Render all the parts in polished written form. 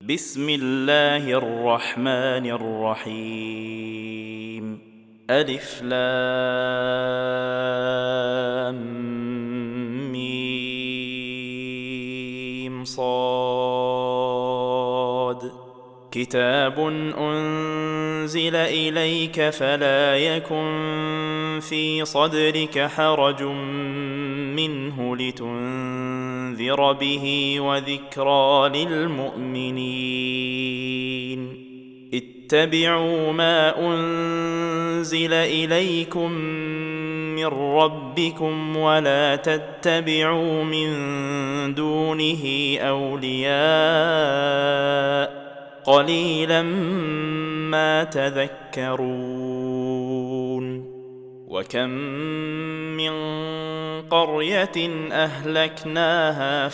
بسم الله الرحمن الرحيم. ألف لام ميم صاد. كتاب أنزل إليك فلا يكن في صدرك حرج منه لتنذر به وذكرى للمؤمنين. اتبعوا ما أنزل إليكم من ربكم ولا تتبعوا من دونه أولياء قليلا ما تذكرون. وكم من قرية أهلكناها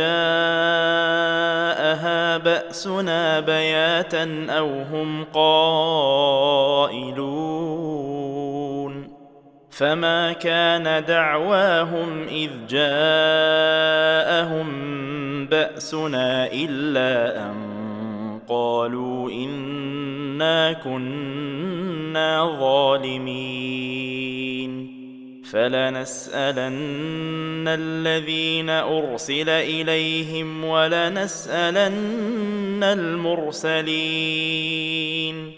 فجاءها بأسنا بياتا أو هم قائلون. فما كان دعواهم إذ جاءهم بأسنا إلا أن قالوا إنا كنا ظالمين. فلنسألن الذين أرسل إليهم ولنسألن المرسلين.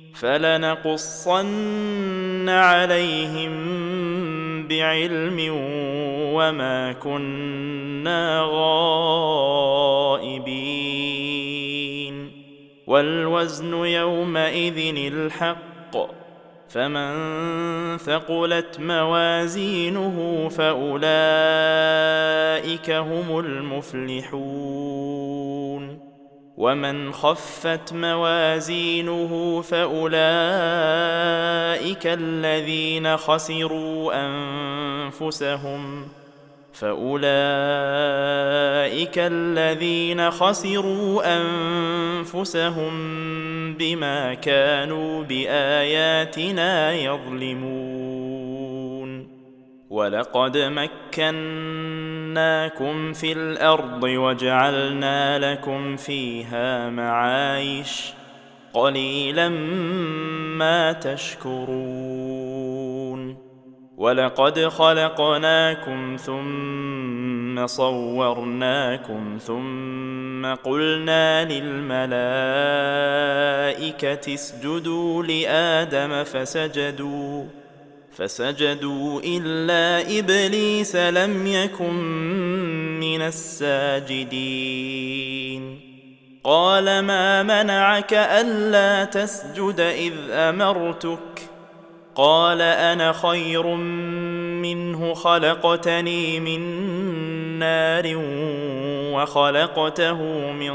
فلنقصن عليهم بعلم وما كنا غائبين. والوزن يومئذ الحق. فمن ثقلت موازينه فأولئك هم المفلحون. ومن خفت موازينه فأولئك الذين خسروا أنفسهم بما كانوا بآياتنا يظلمون. ولقد مكناكم في الأرض وجعلنا لكم فيها معايش قليلا ما تشكرون. ولقد خلقناكم ثم صورناكم ثم قلنا للملائكة اسجدوا لآدم فسجدوا إلا إبليس لم يكن من الساجدين. قال ما منعك ألا تسجد إذ أمرتك؟ قال أنا خير منه خلقتني من نار وخلقته من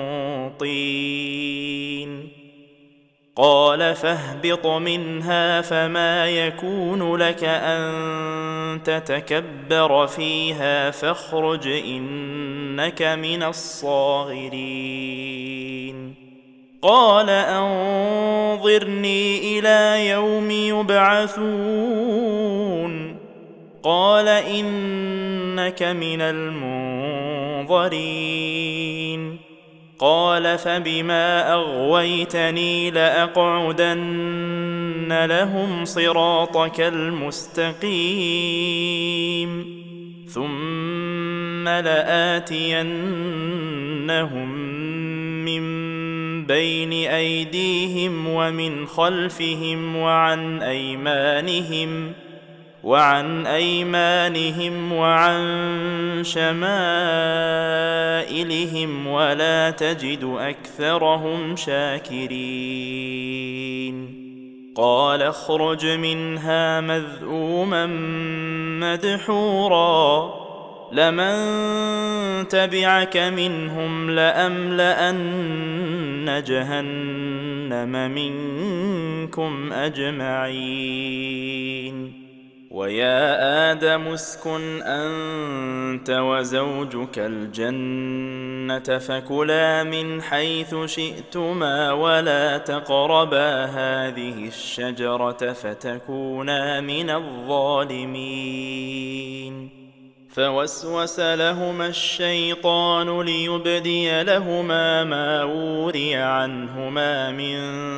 طين. قال فاهبط منها فما يكون لك أن تتكبر فيها فاخرج إنك من الصاغرين. قال أنظرني إلى يوم يبعثون. قال إنك من المنظرين. قال فبما أغويتني لأقعدن لهم صراطك المستقيم ثم لآتينهم من بين أيديهم ومن خلفهم وعن أيمانهم وعن شمائلهم ولا تجد أكثرهم شاكرين. قال اخرج منها مذءوما مدحورا لمن تبعك منهم لأملأن جهنم منكم أجمعين. ويا آدم اسكن أنت وزوجك الجنة فكلا من حيث شئتما ولا تقربا هذه الشجرة فتكونا من الظالمين. فوسوس لهما الشيطان ليبدي لهما ما وري عنهما من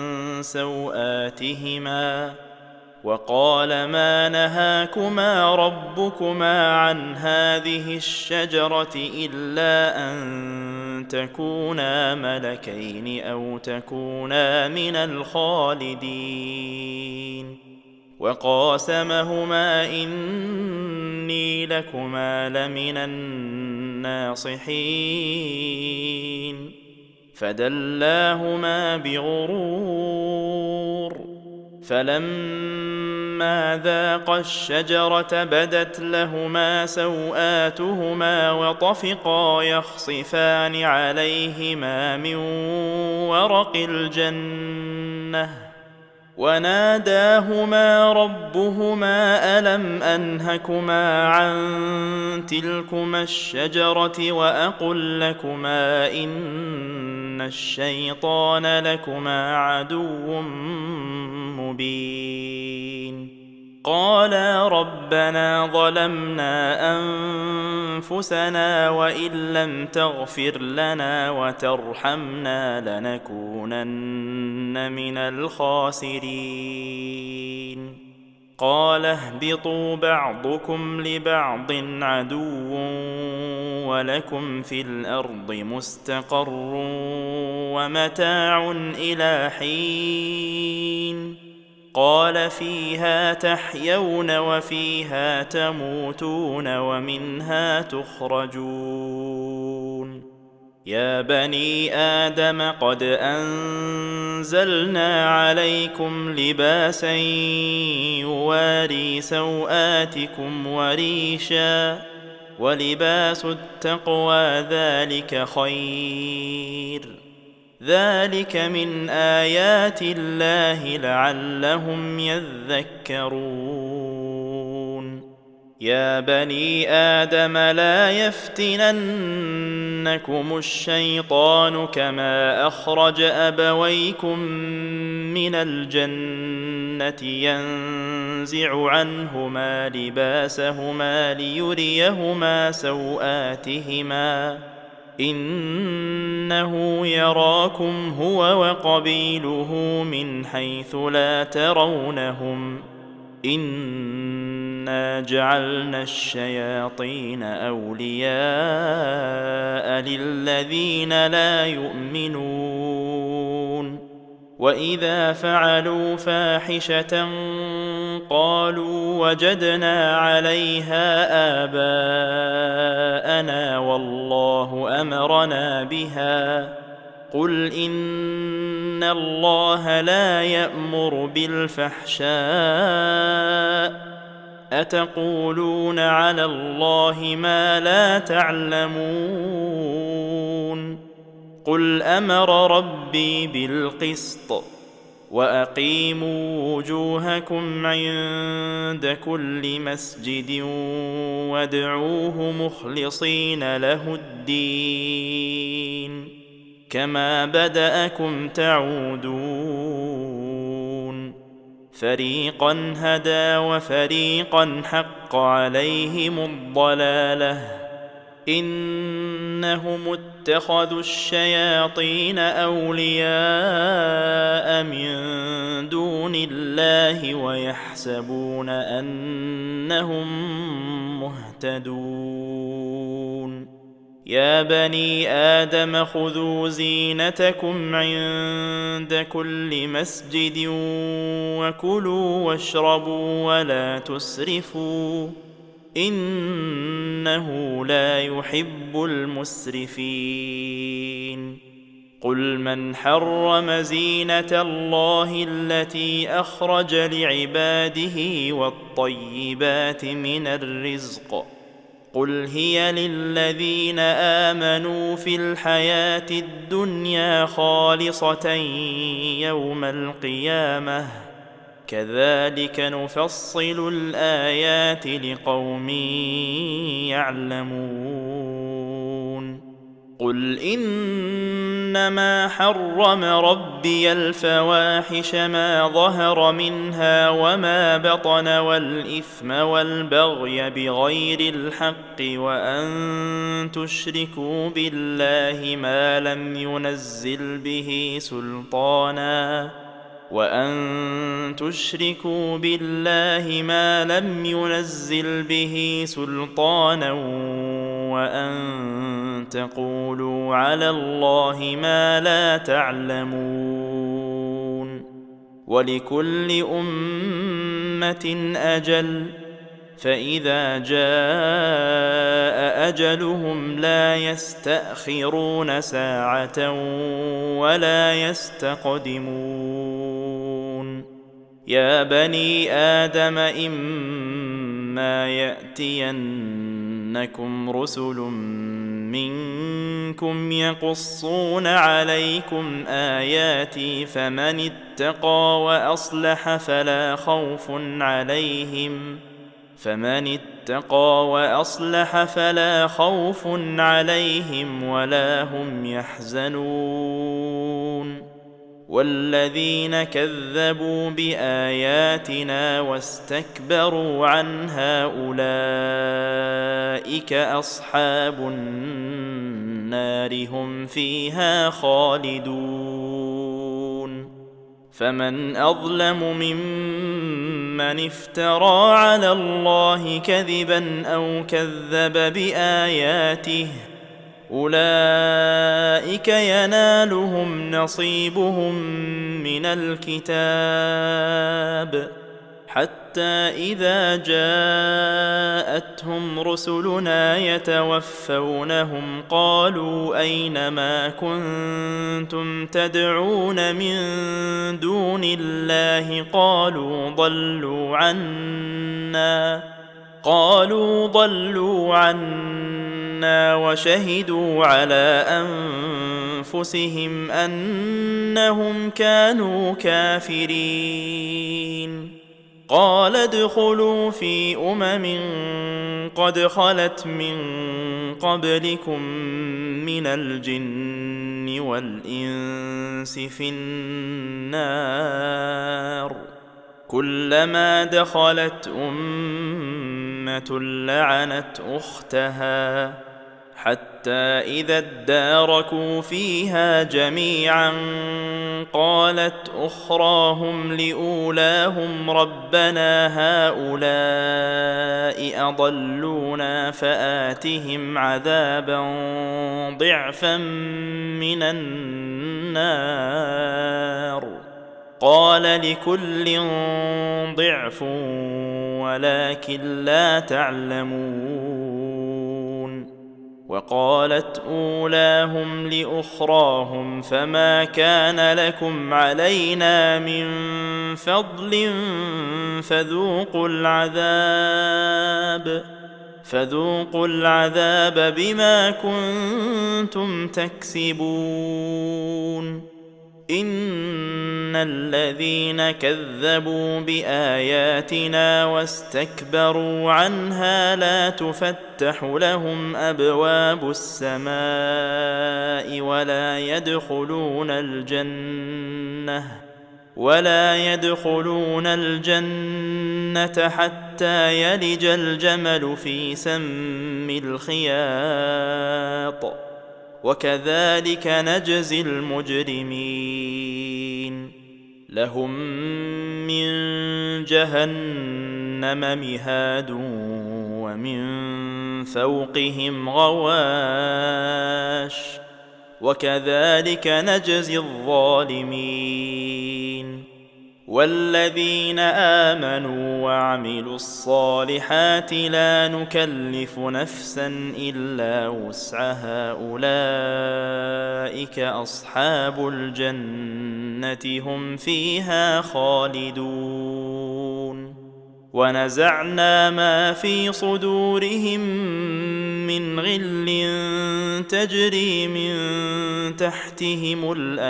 سوآتهما وقال ما نهاكما ربكما عن هذه الشجرة إلا أن تكونا ملكين أو تكونا من الخالدين وقاسمهما إني لكما لمن الناصحين فدلاهما بغرور فلما ذاقا الشجرة بدت لهما سوآتهما وطفقا يخصفان عليهما من ورق الجنة وناداهما ربهما ألم أنهكما عن تلكما الشجرة وأقل لكما إن الشيطان لكما عدو مبين قالا ربنا ظلمنا أنفسنا وإن لم تغفر لنا وترحمنا لنكونن من الخاسرين قال اهبطوا بعضكم لبعض عدو ولكم في الأرض مستقر ومتاع إلى حين قال فيها تحيون وفيها تموتون ومنها تخرجون يا بني آدم قد أنزلنا عليكم لباسا يواري سوآتكم وريشا ولباس التقوى ذلك خير ذلك من آيات الله لعلهم يذكرون يا بني آدم لا يفتننكم الشيطان كما أخرج أبويكم من الجنة ينزع عنهما لباسهما ليريهما سوآتهما إنه يراكم هو وقبيله من حيث لا ترونهم إنا جعلنا الشياطين أولياء للذين لا يؤمنون وإذا فعلوا فاحشة قالوا وجدنا عليها آباءنا والله أمرنا بها قل إن الله لا يأمر بالفحشاء أتقولون على الله ما لا تعلمون قل أمر ربي بالقسط وأقيموا وجوهكم عند كل مسجد وادعوه مخلصين له الدين كما بدأكم تعودون فريقا هدى وفريقا حق عليهم الضلالة إنهم اتخذوا الشياطين أولياء من دون الله ويحسبون أنهم مهتدون يا بني آدم خذوا زينتكم عند كل مسجد وكلوا واشربوا ولا تسرفوا إنه لا يحب المسرفين قل من حرم زينة الله التي أخرج لعباده والطيبات من الرزق قل هي للذين آمنوا في الحياة الدنيا خالصة يوم القيامة كذلك نفصل الآيات لقوم يعلمون قل إنما حرم ربي الفواحش ما ظهر منها وما بطن والإثم والبغي بغير الحق وأن تشركوا بالله ما لم ينزل به سلطانا وأن تقولوا على الله ما لا تعلمون ولكل أمة أجل فإذا جاء أجلهم لا يستأخرون ساعة ولا يستقدمون يا بني آدم إما يأتينكم رسل منكم يقصون عليكم آياتي فمن اتقى وأصلح فلا خوف عليهم ولا هم يحزنون والذين كذبوا بآياتنا واستكبروا عنها أولئك أصحاب النار هم فيها خالدون فمن أظلم ممن افترى على الله كذبا أو كذب بآياته أولئك ينالهم نصيبهم من الكتاب حتى إذا جاءتهم رسلنا يتوفونهم قالوا أين ما كنتم تدعون من دون الله قالوا ضلوا عنا وشهدوا على أنفسهم أنهم كانوا كافرين قال ادخلوا في قد خلت من قبلكم من الجن والإنس في النار كلما دخلت أمة لعنت أختها حتى إذا اداركوا فيها جميعا قالت أخراهم لأولاهم ربنا هؤلاء أضلونا فآتهم عذابا ضعفا من النار قال لكل ضعف ولكن لا تعلمون وقالت أولاهم لأخراهم فما كان لكم علينا من فضل فذوقوا العذاب بما كنتم تكسبون إن الذين كذبوا بآياتنا واستكبروا عنها لا تفتح لهم أبواب السماء ولا يدخلون الجنة حتى يلج الجمل في سم الخياط وكذلك نجزي المجرمين لهم من جهنم مهاد ومن فوقهم غواش وكذلك نجزي الظالمين والذين آمنوا وعملوا الصالحات لا نكلف نفسا إلا وسعها أولئك أصحاب الجنة هم فيها خالدون ونزعنا ما في صدورهم من غل تجري من تحتهم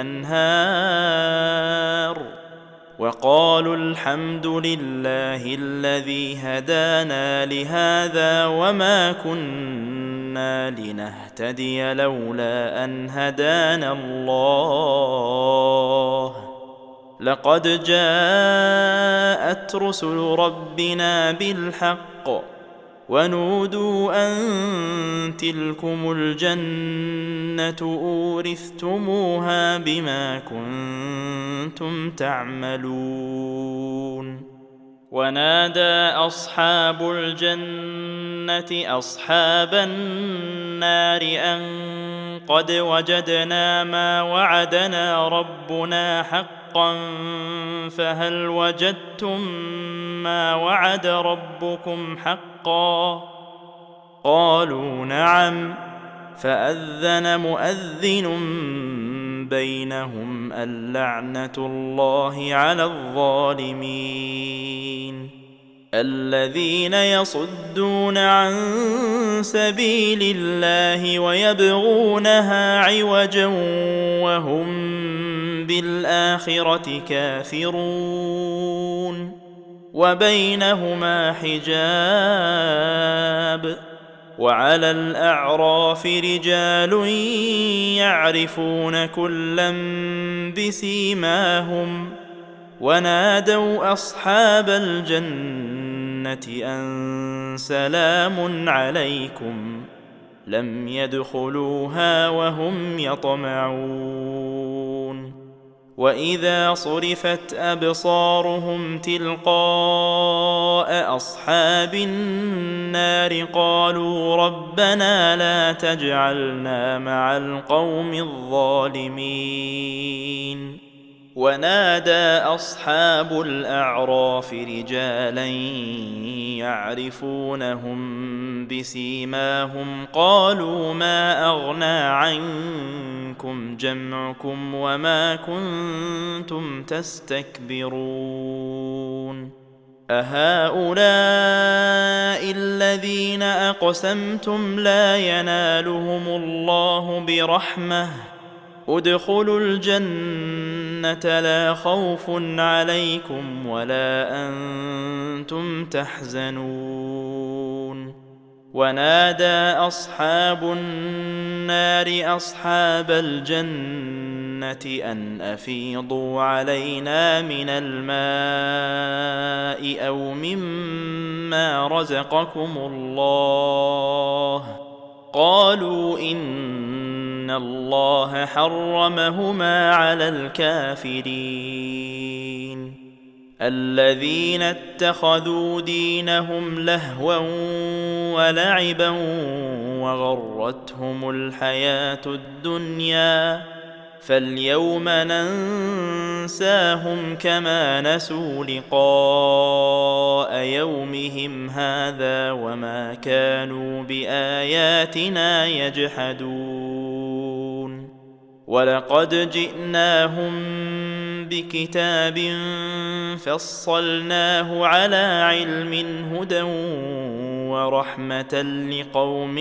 الأنهار وقالوا الحمد لله الذي هدانا لهذا وما كنا كنا لنهتدي لولا أن هدانا الله لقد جاءت رسل ربنا بالحق ونودوا أن تلكم الجنة أورثتموها بما كنتم تعملون ونادى أصحاب الجنة أصحاب النار أن قد وجدنا ما وعدنا ربنا حقا فهل وجدتم ما وعد ربكم حقا قالوا نعم فأذن مؤذن بينهم اللعنة الله على الظالمين الذين يصدون عن سبيل الله ويبغونها عوجا وهم بالآخرة كافرون وبينهما حجاب وعلى الأعراف رجال يعرفون كلا بسيماهم ونادوا أصحاب الجنة أن سلام عليكم لم يدخلوها وهم يطمعون وإذا صرفت أبصارهم تلقاء أصحاب النار قالوا ربنا لا تجعلنا مع القوم الظالمين ونادى أصحاب الأعراف رجالا يعرفونهم بسيماهم قالوا ما أغنى عنكم جمعكم وما كنتم تستكبرون أهؤلاء الذين أقسمتم لا ينالهم الله برحمة ادخلوا الجنة لا خوف عليكم ولا أنتم تحزنون ونادى أصحاب النار أصحاب الجنة أن أفيضوا علينا من الماء أو مما رزقكم الله قالوا إن الله حرمهما على الكافرين الذين اتخذوا دينهم لهوا ولعبا وغرتهم الحياة الدنيا فاليوم ننساهم كما نسوا لقاء يومهم هذا وما كانوا بآياتنا يجحدون ولقد جئناهم بكتاب فصلناه على علم هدى ورحمة لقوم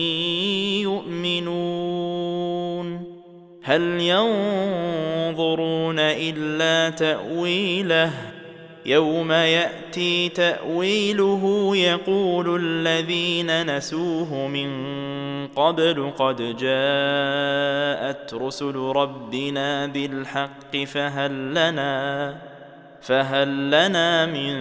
يؤمنون هل ينظرون إلا تأويله يوم يأتي تأويله يقول الذين نسوه من قبل قد جاءت رسل ربنا بالحق فهل لنا من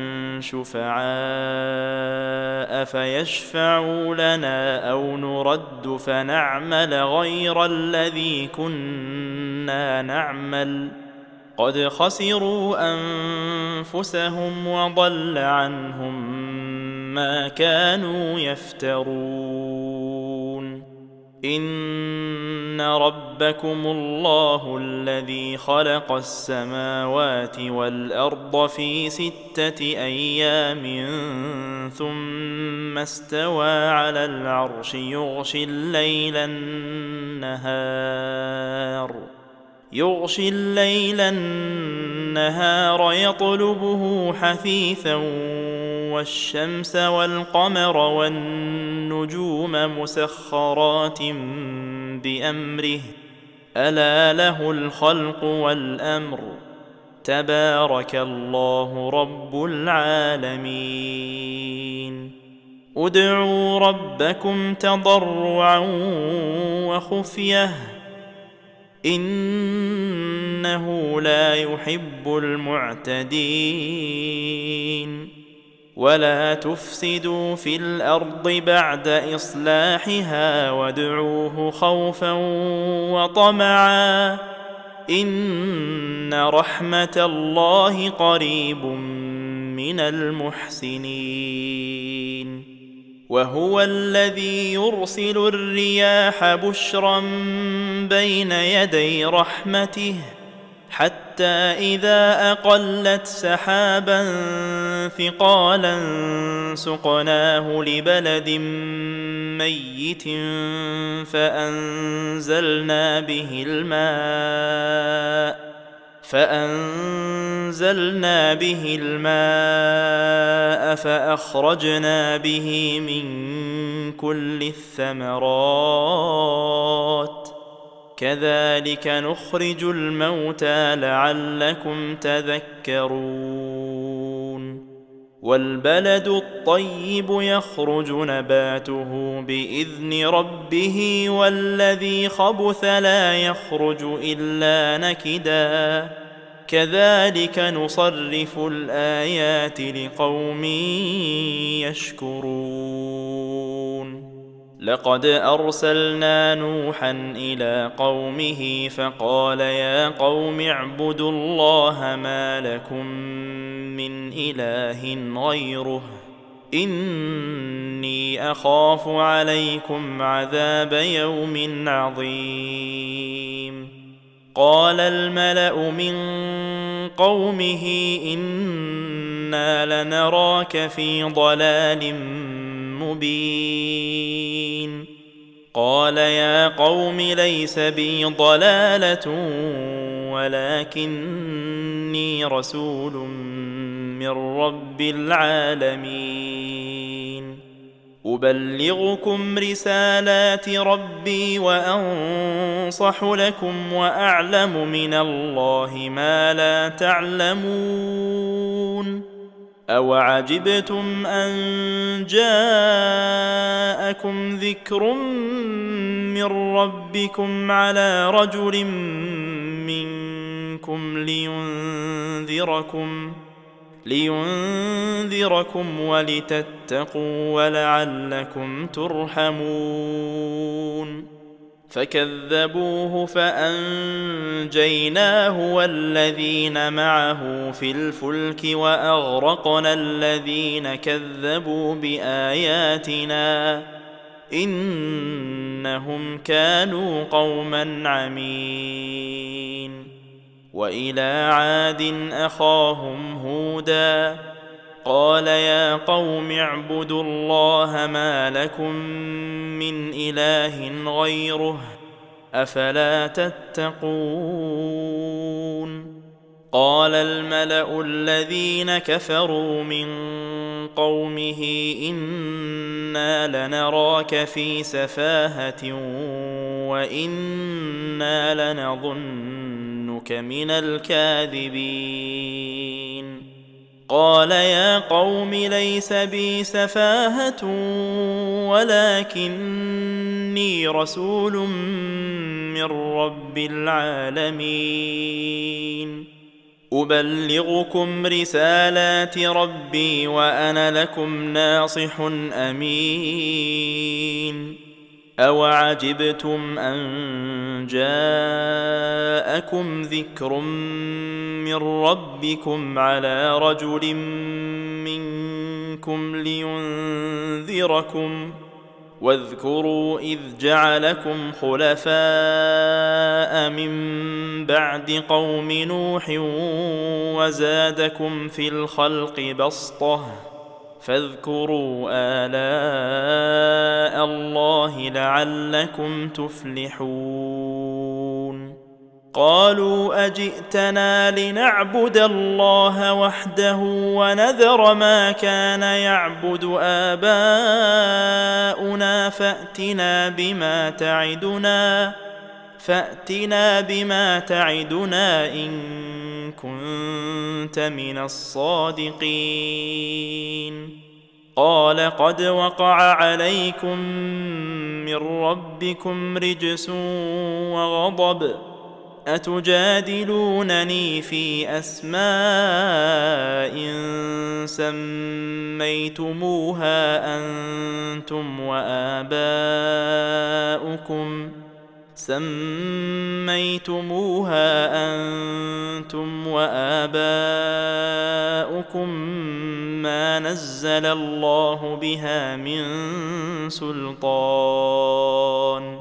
شفعاء فيشفعوا لنا أو نرد فنعمل غير الذي كنا نعمل قد خسروا أنفسهم وضل عنهم ما كانوا يفترون إن ربكم الله الذي خلق السماوات والأرض في 6 أيام ثم استوى على العرش يغشي الليل النهار يطلبه حثيثا والشمس والقمر والنجوم مسخرات بأمره ألا له الخلق والأمر تبارك الله رب العالمين ادعوا ربكم تضرعا وخفية إنه لا يحب المعتدين ولا تفسدوا في الأرض بعد إصلاحها وادعوه خوفا وطمعا إن رحمة الله قريب من المحسنين وهو الذي يرسل الرياح بشرا بين يدي رحمته حتى إذا أقلت سحابا ثقالا سقناه لبلد ميت فأنزلنا به الماء فأخرجنا به من كل الثمرات كذلك نخرج الموتى لعلكم تذكرون والبلد الطيب يخرج نباته بإذن ربه والذي خبث لا يخرج إلا نكدا كذلك نصرف الآيات لقوم يشكرون لقد أرسلنا نوحا إلى قومه فقال يا قوم اعبدوا الله ما لكم من إله غيره إني أخاف عليكم عذاب يوم عظيم قال الملأ من قومه إنا لنراك في ضلال مبين قال يا قوم ليس بي ضلالة ولكني رسول من رب العالمين أبلغكم رسالات ربي وأنصح لكم وأعلم من الله ما لا تعلمون أوعجبتم أن جاءكم ذكر من ربكم على رجل منكم لينذركم ولتتقوا ولعلكم ترحمون فكذبوه فأنجيناه والذين معه في الفلك وأغرقنا الذين كذبوا بآياتنا إنهم كانوا قوما عمين وإلى عاد أخاهم هودا قال يا قوم اعبدوا الله ما لكم من إله غيره أفلا تتقون قال الملأ الذين كفروا من قومه إنا لنراك في سفاهة وإنا لنظنك من الكاذبين قال يا قوم ليس بي سفاهة ولكني رسول من رب العالمين أبلغكم رسالات ربي وأنا لكم ناصح أمين أوعجبتم أن جاءكم ذكر من ربكم على رجل منكم لينذركم واذكروا إذ جعلكم خلفاء من بعد قوم نوح وزادكم في الخلق بسطة فاذكروا آلاء الله لعلكم تفلحون قالوا أجئتنا لنعبد الله وحده ونذر ما كان يعبد آباؤنا فأتنا بما تعدنا إن كنت من الصادقين قال قد وقع عليكم من ربكم رجس وغضب أتجادلونني في أسماء سميتموها أنتم وآباؤكم ما نزل الله بها من سلطان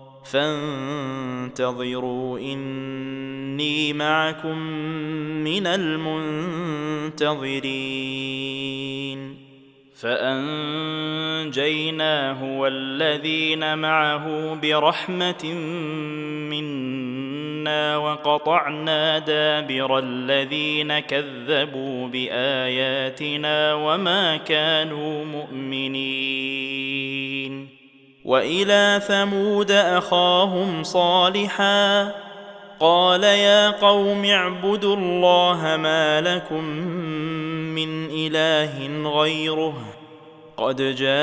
فانتظروا إني معكم من المنتظرين فأنجيناه والذين معه برحمة منا وقطعنا دابر الذين كذبوا بآياتنا وما كانوا مؤمنين وإلى ثمود أخاهم صالحا قال يا قوم اعبدوا الله ما لكم من إله غيره قد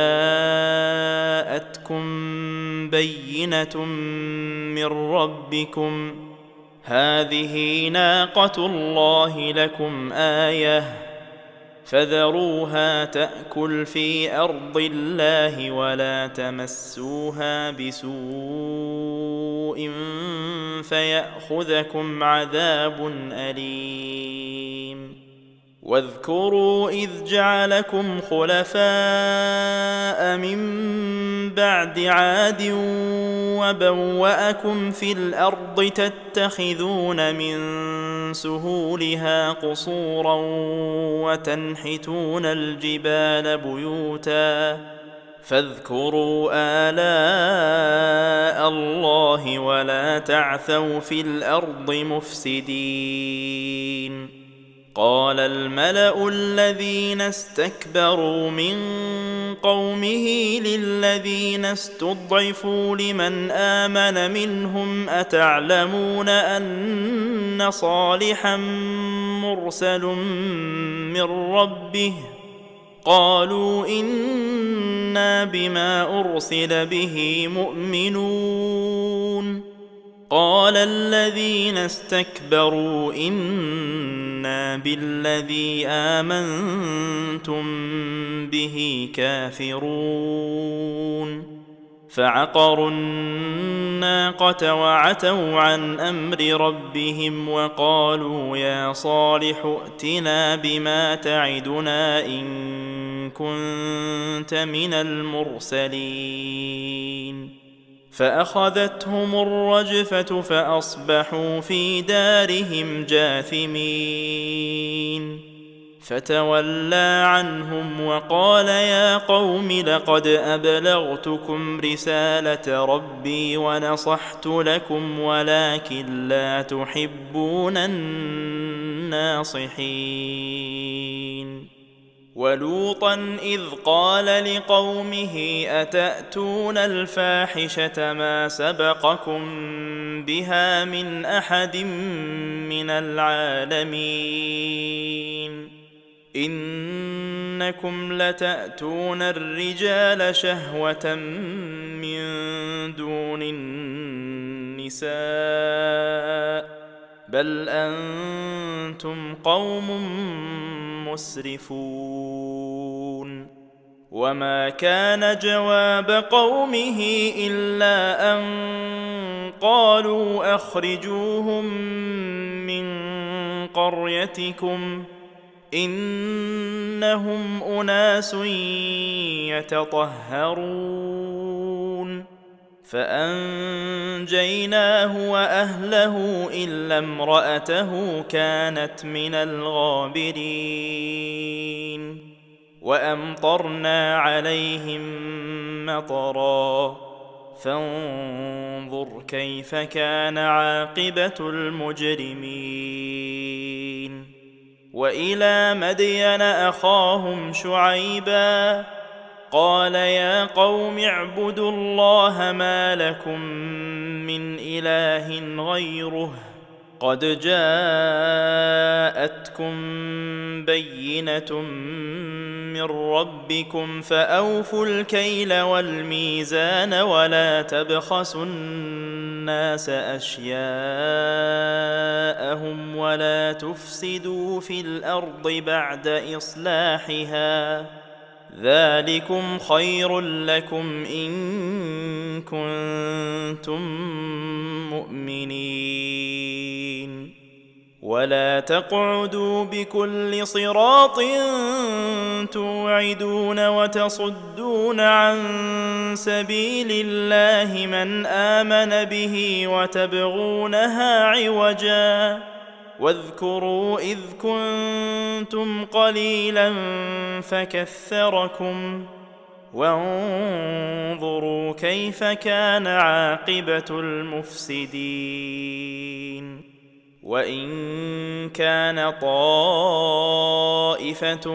جاءتكم بينة من ربكم هذه ناقة الله لكم آية فذروها تأكل في أرض الله ولا تمسوها بسوء فيأخذكم عذاب أليم واذكروا إذ جعلكم خلفاء من بعد عاد وبوأكم في الأرض تتخذون من سهولها قصورا وتنحتون الجبال بيوتا فاذكروا آلاء الله ولا تعثوا في الأرض مفسدين قال الملأ الذين استكبروا من قومه للذين استضعفوا لمن آمن منهم أتعلمون أن صالحا مرسل من ربه قالوا إنا بما أرسل به مؤمنون قال الذين استكبروا إنا بالذي آمنتم به كافرون فعقروا الناقة وعتوا عن أمر ربهم وقالوا يا صالح ائتنا بما تعدنا إن كنت من المرسلين فأخذتهم الرجفة فأصبحوا في دارهم جاثمين فتولى عنهم وقال يا قوم لقد أبلغتكم رسالة ربي ونصحت لكم ولكن لا تحبون الناصحين ولوطا إذ قال لقومه أتأتون الفاحشة ما سبقكم بها من أحد من العالمين إنكم لتأتون الرجال شهوة من دون النساء بل أنتم قوم مسرفون وما كان جواب قومه إلا أن قالوا أخرجوهم من قريتكم إنهم أناس يتطهرون فأنجيناه وأهله إلا امرأته كانت من الغابرين وأمطرنا عليهم مطرا فانظر كيف كان عاقبة المجرمين وإلى مدين أخاهم شعيبا قال يا قوم اعبدوا الله ما لكم من إله غيره قد جاءتكم بينة من ربكم فأوفوا الكيل والميزان ولا تبخسوا الناس أشياءهم ولا تفسدوا في الأرض بعد إصلاحها ذلكم خير لكم إن كنتم مؤمنين ولا تقعدوا بكل صراط توعدون وتصدون عن سبيل الله من آمن به وتبغونها عوجا واذكروا إذ كنتم قليلا فكثركم وانظروا كيف كان عاقبة المفسدين وإن كان طائفة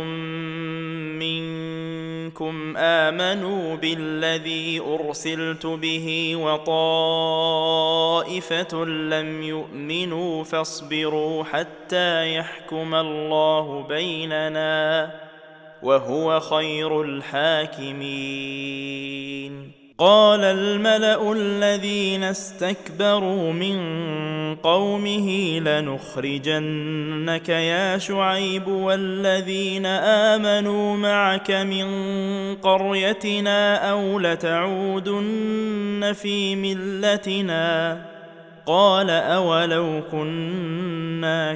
منكم آمنوا بالذي أرسلت به وطائفة لم يؤمنوا فاصبروا حتى يحكم الله بيننا وهو خير الحاكمين قال الملأ الذين استكبروا من قومه لنخرجنك يا شعيب والذين آمنوا معك من قريتنا أو لتعودن في ملتنا قال أولو كنا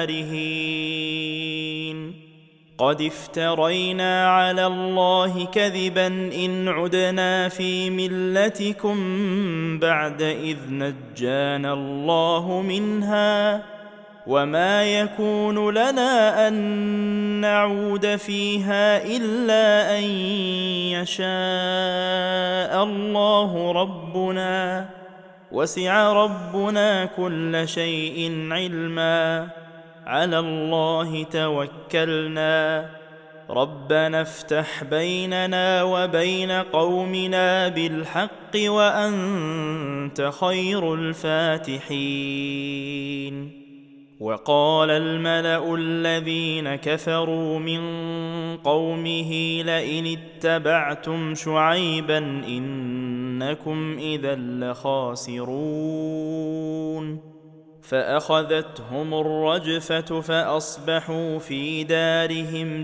كارهين قد افترينا على الله كذبا إن عدنا في ملتكم بعد إذ نجانا الله منها وما يكون لنا أن نعود فيها إلا أن يشاء الله ربنا وسع ربنا كل شيء علما على الله توكلنا ربنا افتح بيننا وبين قومنا بالحق وأنت خير الفاتحين وقال الملأ الذين كفروا من قومه لئن اتبعتم شعيبا إنكم إذا لخاسرون فأخذتهم الرجفة فأصبحوا في دارهم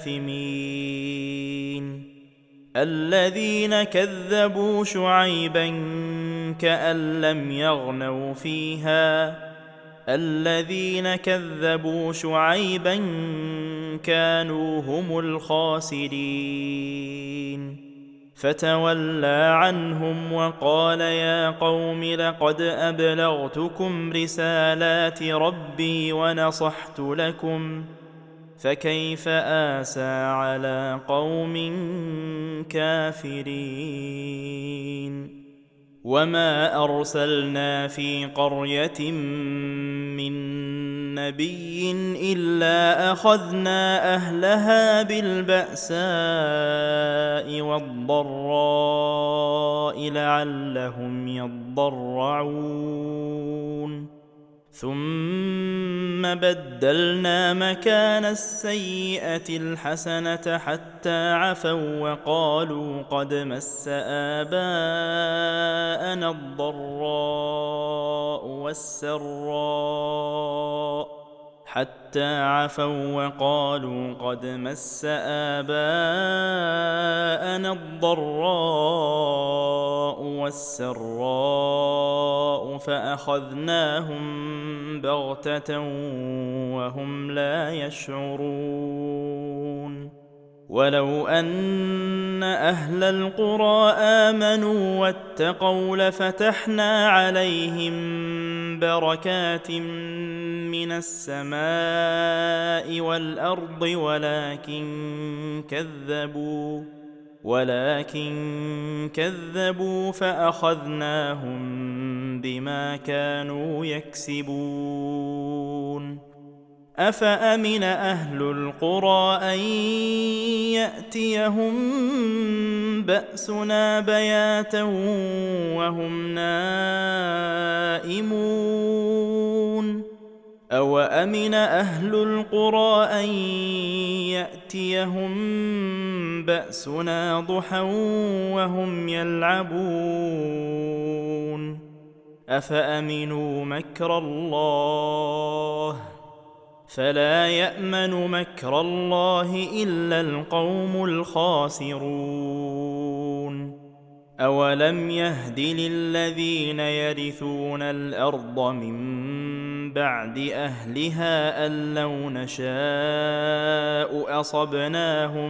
جاثمين الذين كذبوا شعيبا كأن لم يغنوا فيها الذين كذبوا شعيبا كانوا هم الخاسرين فتولى عنهم وقال يا قوم لقد أبلغتكم رسالات ربي ونصحت لكم فكيف آسى على قوم كافرين وما أرسلنا في قرية من نبي إلا أخذنا أهلها بالبأساء والضراء لعلهم يضرعون ثم بدلنا مكان السيئة الحسنة حتى عفوا وقالوا قد مس آباءنا الضراء والسراء حتى عفوا وقالوا قد مس آباءنا الضراء والسراء فأخذناهم بغتة وهم لا يشعرون ولو أن أهل القرى آمنوا واتقوا لفتحنا عليهم بركات من السماء والأرض ولكن كذبوا فأخذناهم بما كانوا يكسبون أفأمن أهل القرى أن يأتيهم بأسنا بياتا وهم نائمون أوأمن أهل القرى أن يأتيهم بأسنا ضحى وهم يلعبون أفأمنوا مكر الله فلا يأمن مكر الله إلا القوم الخاسرون أولم يهد للذين يرثون الأرض من بعد أهلها أن لو نشاء أصبناهم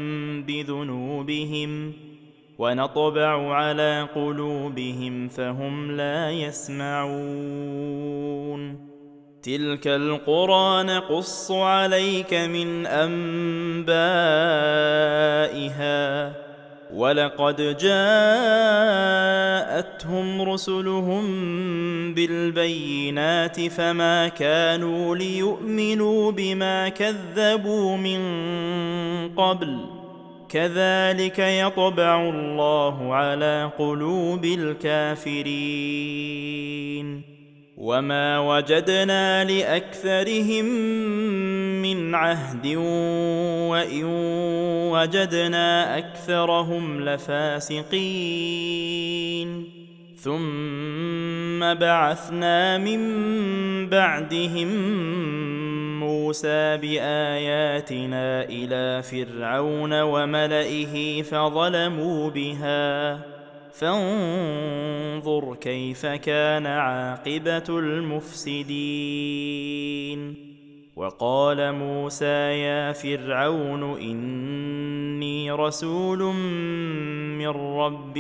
بذنوبهم ونطبع على قلوبهم فهم لا يسمعون تلك القرى نقص عليك من أنبائها ولقد جاءتهم رسلهم بالبينات فما كانوا ليؤمنوا بما كذبوا من قبل كذلك يطبع الله على قلوب الكافرين وما وجدنا لأكثرهم من عهد وإن وجدنا أكثرهم لفاسقين ثم بعثنا من بعدهم موسى بآياتنا إلى فرعون وملئه فظلموا بها فانظر كيف كان عاقبة المفسدين وقال موسى يا فرعون إني رسول من رب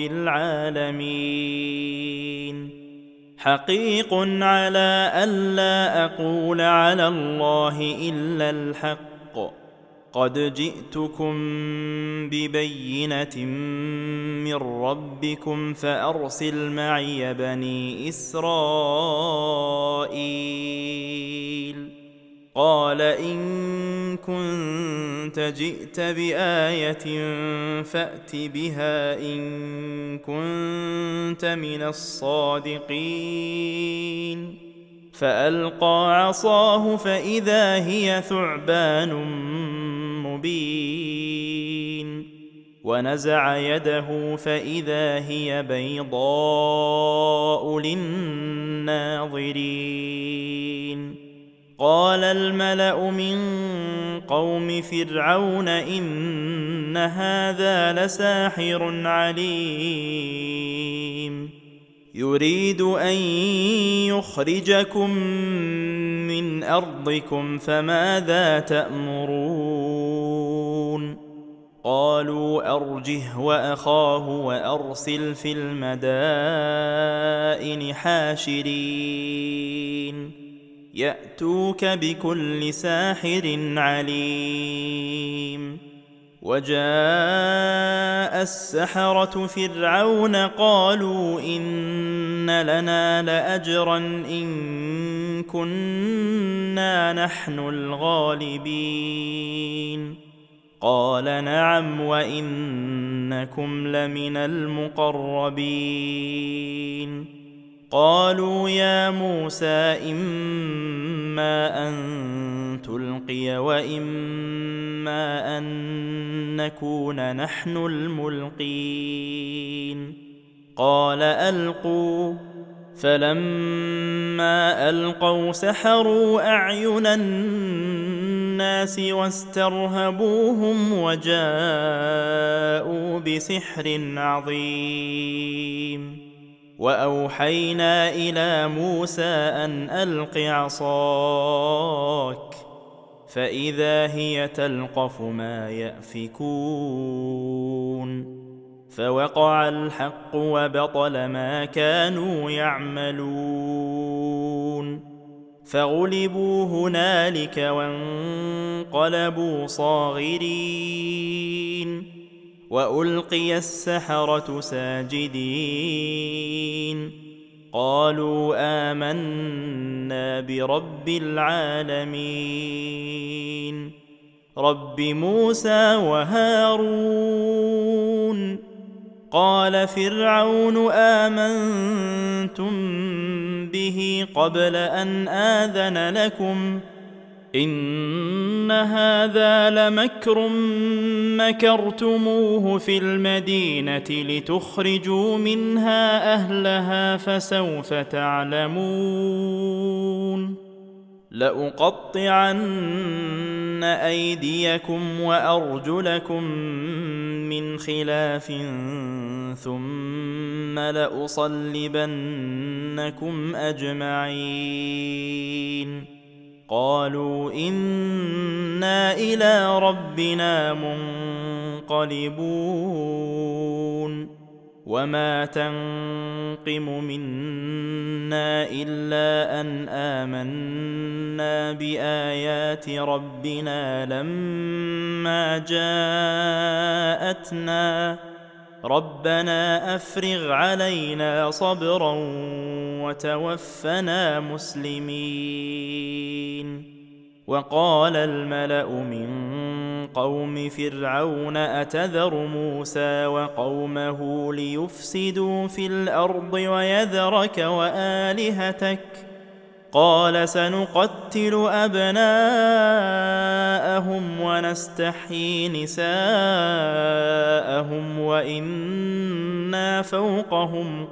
العالمين حقيق على ألا أقول على الله إلا الحق قد جئتكم ببينة من ربكم فأرسل معي بني إسرائيل قال إن كنت جئت بآية فأت بها إن كنت من الصادقين فألقى عصاه فإذا هي ثعبان مبين ونزع يده فإذا هي بيضاء للناظرين قال الملأ من قوم فرعون إن هذا لساحر عليم يريد أن يخرجكم من أرضكم فماذا تأمرون قالوا أرجه وأخاه وأرسل في المدائن حاشرين يأتوك بكل ساحر عليم وجاء السحرة فرعون قالوا إن لنا لأجرا إن كنا نحن الغالبين قال نعم وإنكم لمن المقربين قالوا يا موسى إما أن تلقي وإما أن نكون نحن الملقين قال ألقوا فلما ألقوا سحروا أعين الناس واسترهبوهم وجاءوا بسحر عظيم وأوحينا إلى موسى أن ألق عصاك فإذا هي تلقف ما يأفكون فوقع الحق وبطل ما كانوا يعملون فغلبوا هنالك وانقلبوا صاغرين وألقي السحرة ساجدين قالوا آمنا برب العالمين رب موسى وهارون قال فرعون آمنتم به قبل أن آذن لكم إن هذا لمكر مكرتموه في المدينة لتخرجوا منها أهلها فسوف تعلمون لأقطعن أيديكم وأرجلكم من خلاف ثم لأصلبنكم أجمعين قالوا إنا إلى ربنا منقلبون وما تنقم منا إلا أن آمنا بآيات ربنا لما جاءتنا ربنا أفرغ علينا صبرا وتوفنا مسلمين وقال الملأ من قوم فرعون أتذر موسى وقومه ليفسدوا في الأرض ويذرك وآلهتك قال سنقتل أبناءهم ونستحيي نساءهم وإنا فوقهم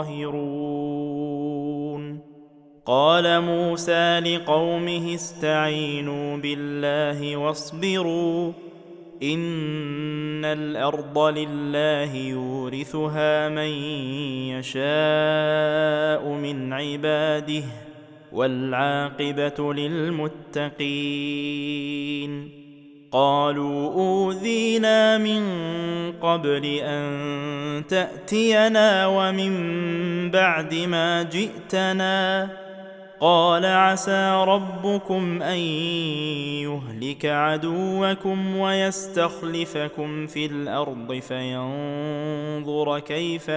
قاهرون قال موسى لقومه استعينوا بالله واصبروا إن الأرض لله يورثها من يشاء من عباده والعاقبة للمتقين قالوا أوذينا من قبل أن تأتينا ومن بعد ما جئتنا قال عسى ربكم أن يهلك عدوكم ويستخلفكم في الأرض فينظر كيف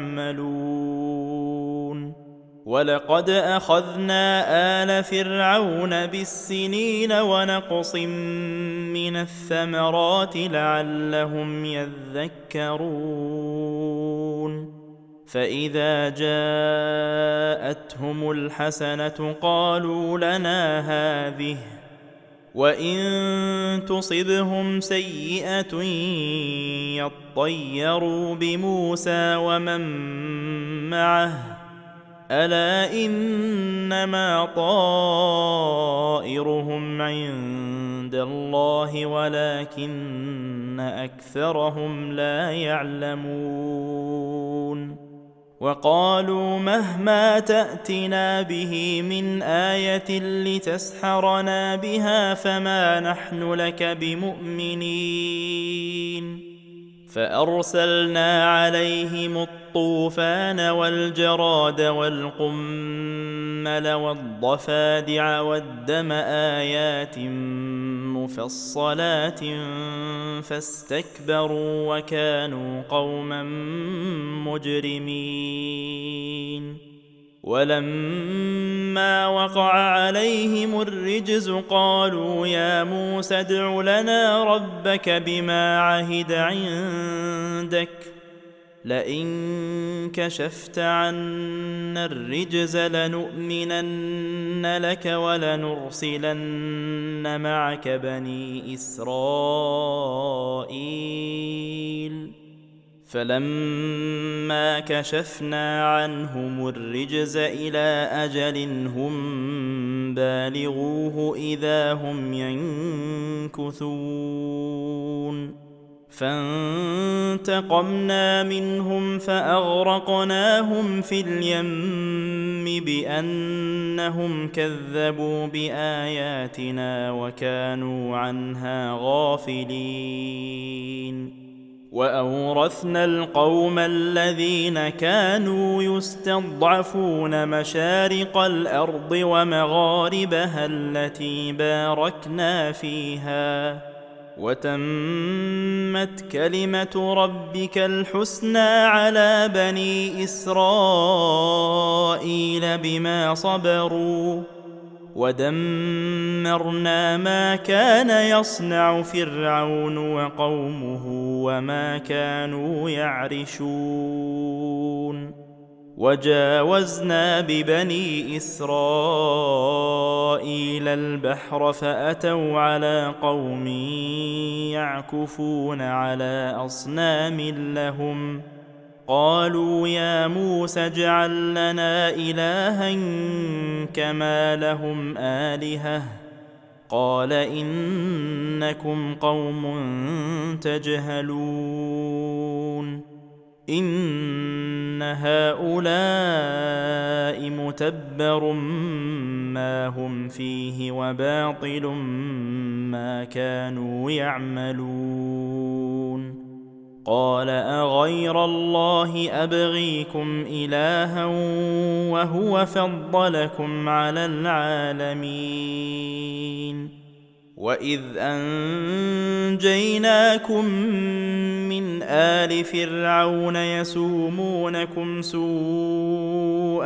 تعملون ولقد أخذنا آل فرعون بالسنين ونقص من الثمرات لعلهم يذكرون فإذا جاءتهم الحسنة قالوا لنا هذه وإن تصبهم سيئة يطيروا بموسى ومن معه ألا إنما طائرهم عند الله ولكن أكثرهم لا يعلمون وقالوا مهما تأتنا به من آية لتسحرنا بها فما نحن لك بمؤمنين فأرسلنا عليهم الطوفان والجراد والقمل والضفادع والدم آيات مفصلات فاستكبروا وكانوا قوما مجرمين ولما وقع عليهم الرجز قالوا يا موسى ادع لنا ربك بما عهد عندك لئن كشفت عنا الرجز لنؤمنن لك ولنرسلن معك بني إسرائيل فلما كشفنا عنهم الرجز إلى أجل هم بالغوه إذا هم ينكثون فانتقمنا منهم فأغرقناهم في اليم بأنهم كذبوا بآياتنا وكانوا عنها غافلين وأورثنا القوم الذين كانوا يستضعفون مشارق الأرض ومغاربها التي باركنا فيها وتمت كلمة ربك الحسنى على بني إسرائيل بما صبروا ودمرنا ما كان يصنع فرعون وقومه وما كانوا يعرشون وجاوزنا ببني إسرائيل البحر فأتوا على قوم يعكفون على أصنام لهم قالوا يا موسى اجعل لنا إلها كما لهم آلهة قال إنكم قوم تجهلون إن هؤلاء متبر ما هم فيه وباطل ما كانوا يعملون قال أغير الله أبغيكم إلها وهو فضلكم على العالمين وإذ أنجيناكم من آل فرعون يسومونكم سوء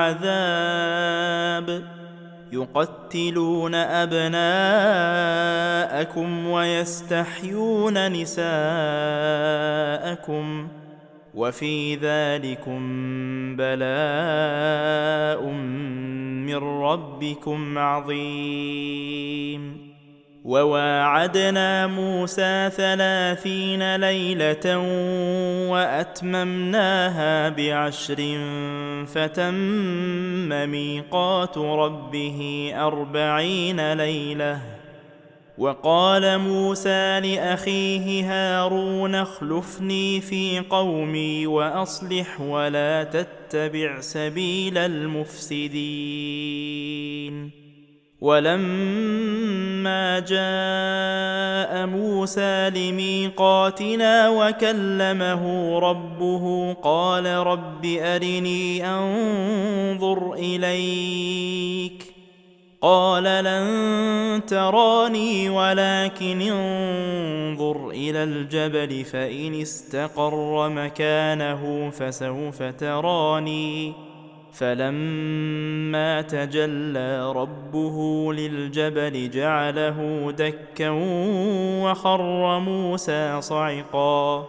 العذاب يقتلون أبناءكم ويستحيون نساءكم وفي ذلكم بلاء من ربكم عظيم وواعدنا موسى 30 ليلة وأتممناها ب10 فتم ميقات ربه 40 ليلة وقال موسى لأخيه هارون اخلفني في قومي وأصلح ولا تتبع سبيل المفسدين ولما جاء موسى لميقاتنا وكلمه ربه قال رب أرني أنظر إليك قال لن تراني ولكن انظر إلى الجبل فإن استقر مكانه فسوف تراني فلما تجلى ربه للجبل جعله دكا وخر موسى صعقا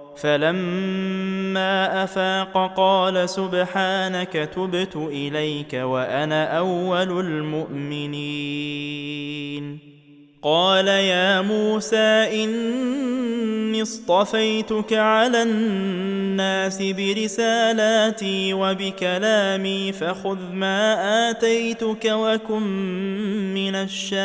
فلما أفاق قال سبحانك تبت إليك وأنا أول المؤمنين قال يا موسى إني اصطفيتك على الناس برسالاتي وبكلامي فخذ ما آتيتك وكن من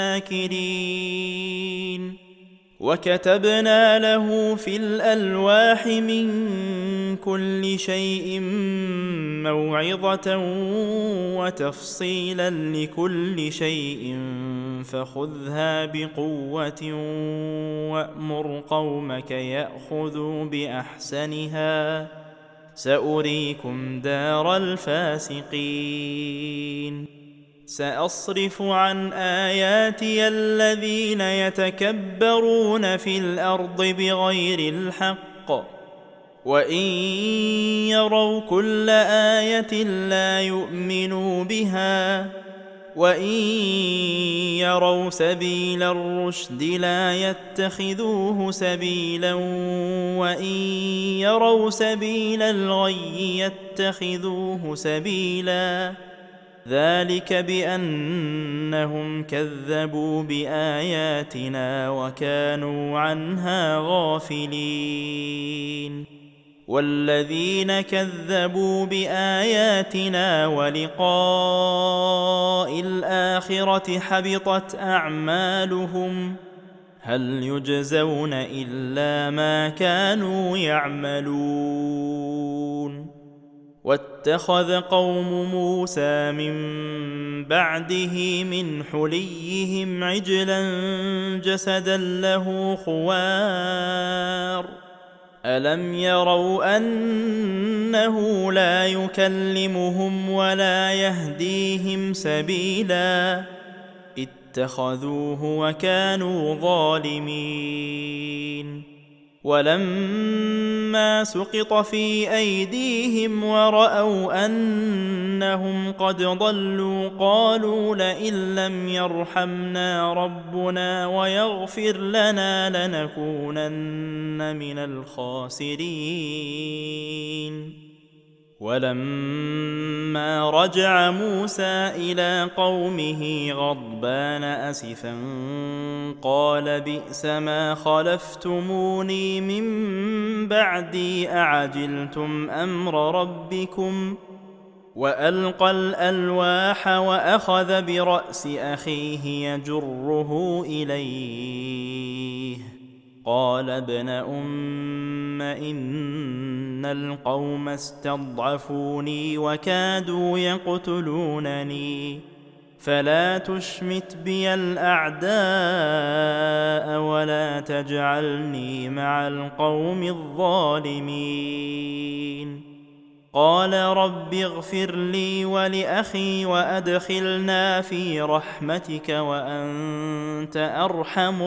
الشاكرين وكتبنا له في الألواح من كل شيء موعظة وتفصيلا لكل شيء فخذها بقوة وأمر قومك يأخذوا بأحسنها سأريكم دار الفاسقين سأصرف عن آياتي الذين يتكبرون في الأرض بغير الحق وإن يروا كل آية لا يؤمنوا بها وإن يروا سبيل الرشد لا يتخذوه سبيلا وإن يروا سبيل الغي يتخذوه سبيلا ذلك بأنهم كذبوا بآياتنا وكانوا عنها غافلين والذين كذبوا بآياتنا ولقاء الآخرة حبطت أعمالهم هل يجزون إلا ما كانوا يعملون واتخذ قوم موسى من بعده من حليهم عجلا جسدا له خوار ألم يروا أنه لا يكلمهم ولا يهديهم سبيلا اتخذوه وكانوا ظالمين ولما سقط في أيديهم ورأوا أنهم قد ضلوا قالوا لئن لم يرحمنا ربنا ويغفر لنا لنكونن من الخاسرين ولما رجع موسى إلى قومه غضبان أسفا قال بئس ما خلفتموني من بعدي أعجلتم أمر ربكم وألقى الألواح وأخذ برأس أخيه يجره إليه قال ابن أم إن القوم استضعفوني وكادوا يقتلونني فلا تشمت بي الأعداء ولا تجعلني مع القوم الظالمين قال رب اغفر لي ولأخي وأدخلنا في رحمتك وأنت أرحم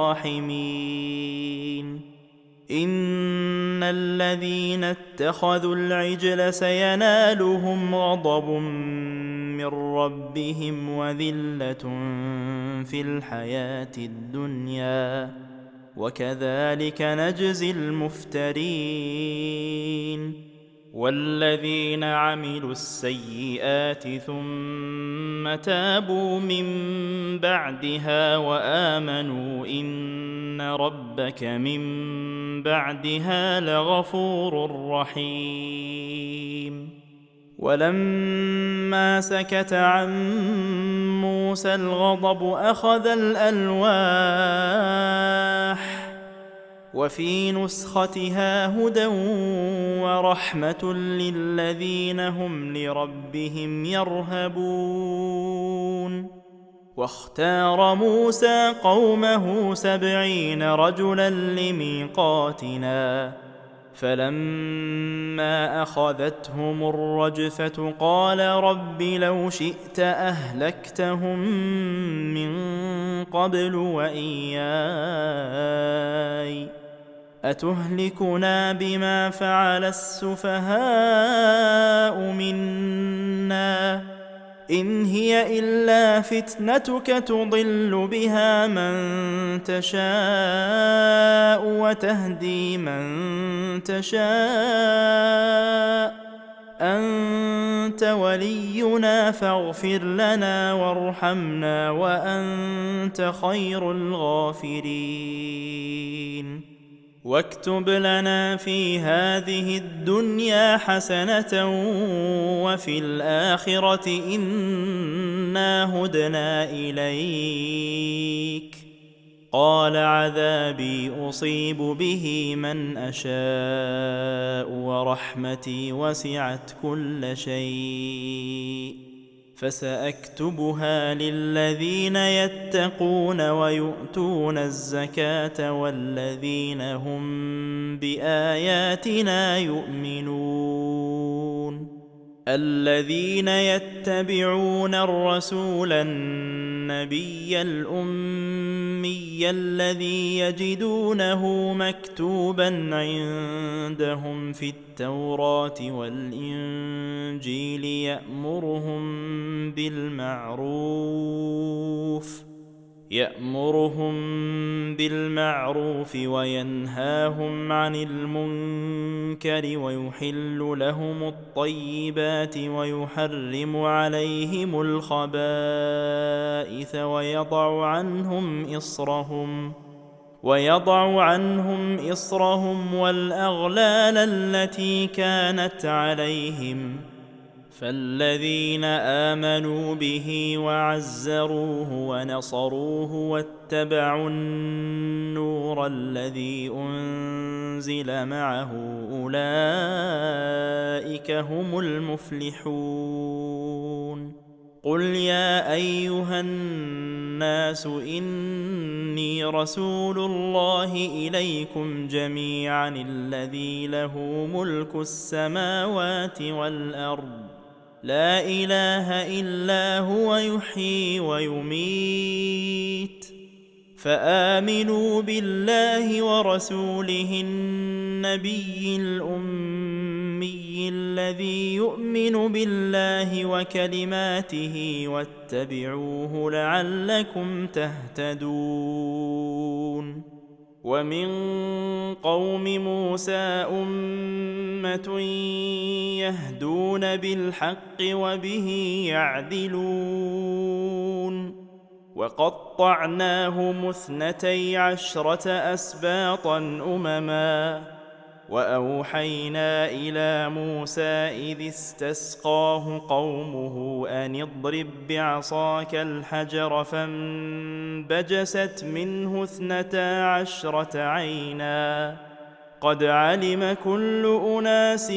الراحمين إن الذين اتخذوا العجل سينالهم غضب من ربهم وذلة في الحياة الدنيا وكذلك نجزي المفترين والذين عملوا السيئات ثم تابوا من بعدها وآمنوا إن ربك من بعدها لغفور رحيم ولما سكت عن موسى الغضب أخذ الألواح وفي نسختها هدى ورحمة للذين هم لربهم يرهبون واختار موسى قومه 70 رجلا لميقاتنا فلما أخذتهم الرجفة قال رب لو شئت أهلكتهم من قبل وإياي أتهلكنا بما فعل السفهاء منا إن هي إلا فتنتك تضل بها من تشاء وتهدي من تشاء أنت ولينا فاغفر لنا وارحمنا وأنت خير الغافرين واكتب لنا في هذه الدنيا حسنة وفي الآخرة إنا هدنا إليك قال عذابي أصيب به من أشاء ورحمتي وسعت كل شيء فسأكتبها للذين يتقون ويؤتون الزكاة والذين هم بآياتنا يؤمنون الذين يتبعون الرسول النبي الأمي الذي يجدونه مكتوبا عندهم في التوراة والإنجيل يأمرهم بالمعروف وينهاهم عن المنكر ويحل لهم الطيبات ويحرم عليهم الخبائث ويضع عنهم إصرهم والأغلال التي كانت عليهم فالذين آمنوا به وعزروه ونصروه واتبعوا النور الذي أنزل معه أولئك هم المفلحون قل يا أيها الناس إني رسول الله إليكم جميعا الذي له ملك السماوات والأرض لا إله إلا هو يحيي ويميت فآمنوا بالله ورسوله النبي الأمي الذي يؤمن بالله وكلماته واتبعوه لعلكم تهتدون ومن قوم موسى أمة يهدون بالحق وبه يعدلون وقطعناهم 12 أسباطا أمما وأوحينا إلى موسى إذ استسقاه قومه أن اضرب بعصاك الحجر فانبجست منه 12 عينا قد علم كل أناس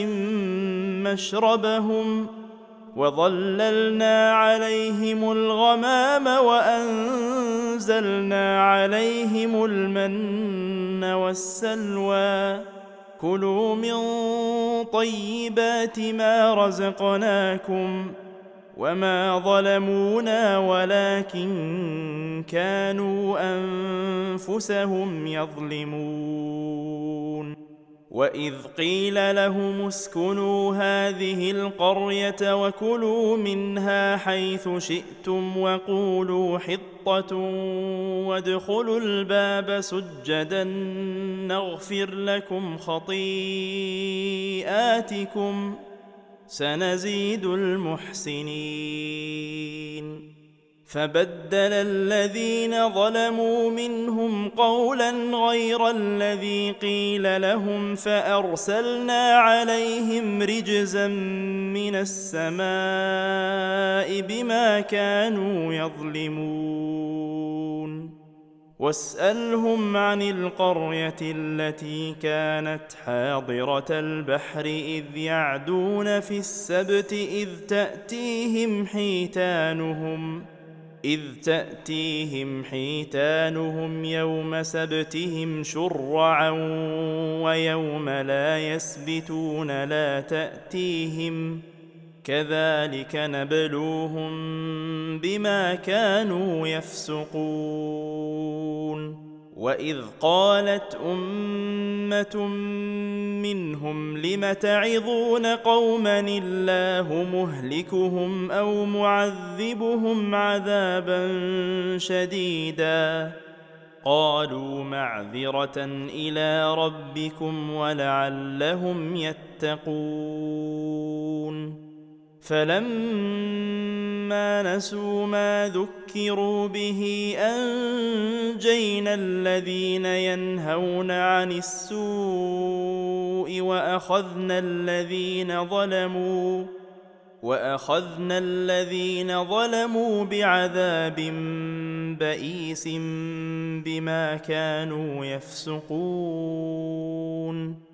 مشربهم وظللنا عليهم الغمام وأنزلنا عليهم المن والسلوى كلوا من طيبات ما رزقناكم وما ظلمونا ولكن كانوا أنفسهم يظلمون وإذ قيل لهم اسكنوا هذه القرية وكلوا منها حيث شئتم وقولوا حطة وادخلوا الباب سجدا نغفر لكم خطيئاتكم سنزيد المحسنين فبدل الذين ظلموا منهم قولا غير الذي قيل لهم فأرسلنا عليهم رجزا من السماء بما كانوا يظلمون واسألهم عن القرية التي كانت حاضرة البحر إذ يعدون في السبت إذ تأتيهم حيتانهم يوم سبتهم شرعا ويوم لا يسبتون لا تأتيهم كذلك نبلوهم بما كانوا يفسقون وإذ قالت أمة منهم لم تعظون قوما الله مهلكهم أو معذبهم عذابا شديدا قالوا معذرة إلى ربكم ولعلهم يتقون فلما نسوا ما ذكروا به أنجينا الذين ينهون عن السوء وأخذنا الذين ظلموا بعذاب بئيس بما كانوا يفسقون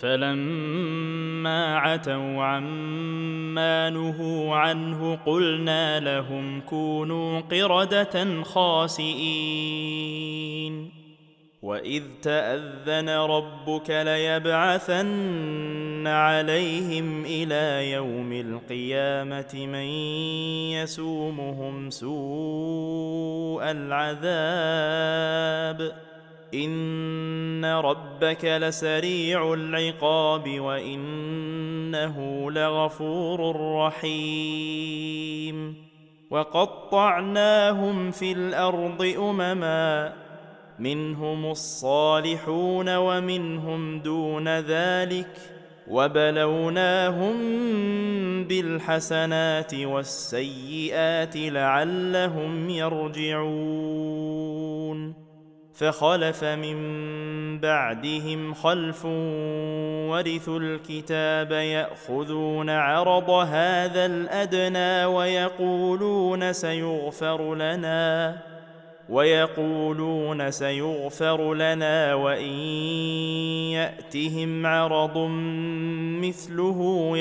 فلما عتوا عما نهوا عنه قلنا لهم كونوا قردة خاسئين وإذ تأذن ربك ليبعثن عليهم إلى يوم القيامة من يسومهم سوء العذاب إن ربك لسريع العقاب وإنه لغفور رحيم وقطعناهم في الأرض أمما منهم الصالحون ومنهم دون ذلك وبلوناهم بالحسنات والسيئات لعلهم يرجعون فخلف من بعدهم خلف ورثوا الكتاب يأخذون عرض هذا الأدنى ويقولون سيغفر لنا وإن يأتهم عرض مثله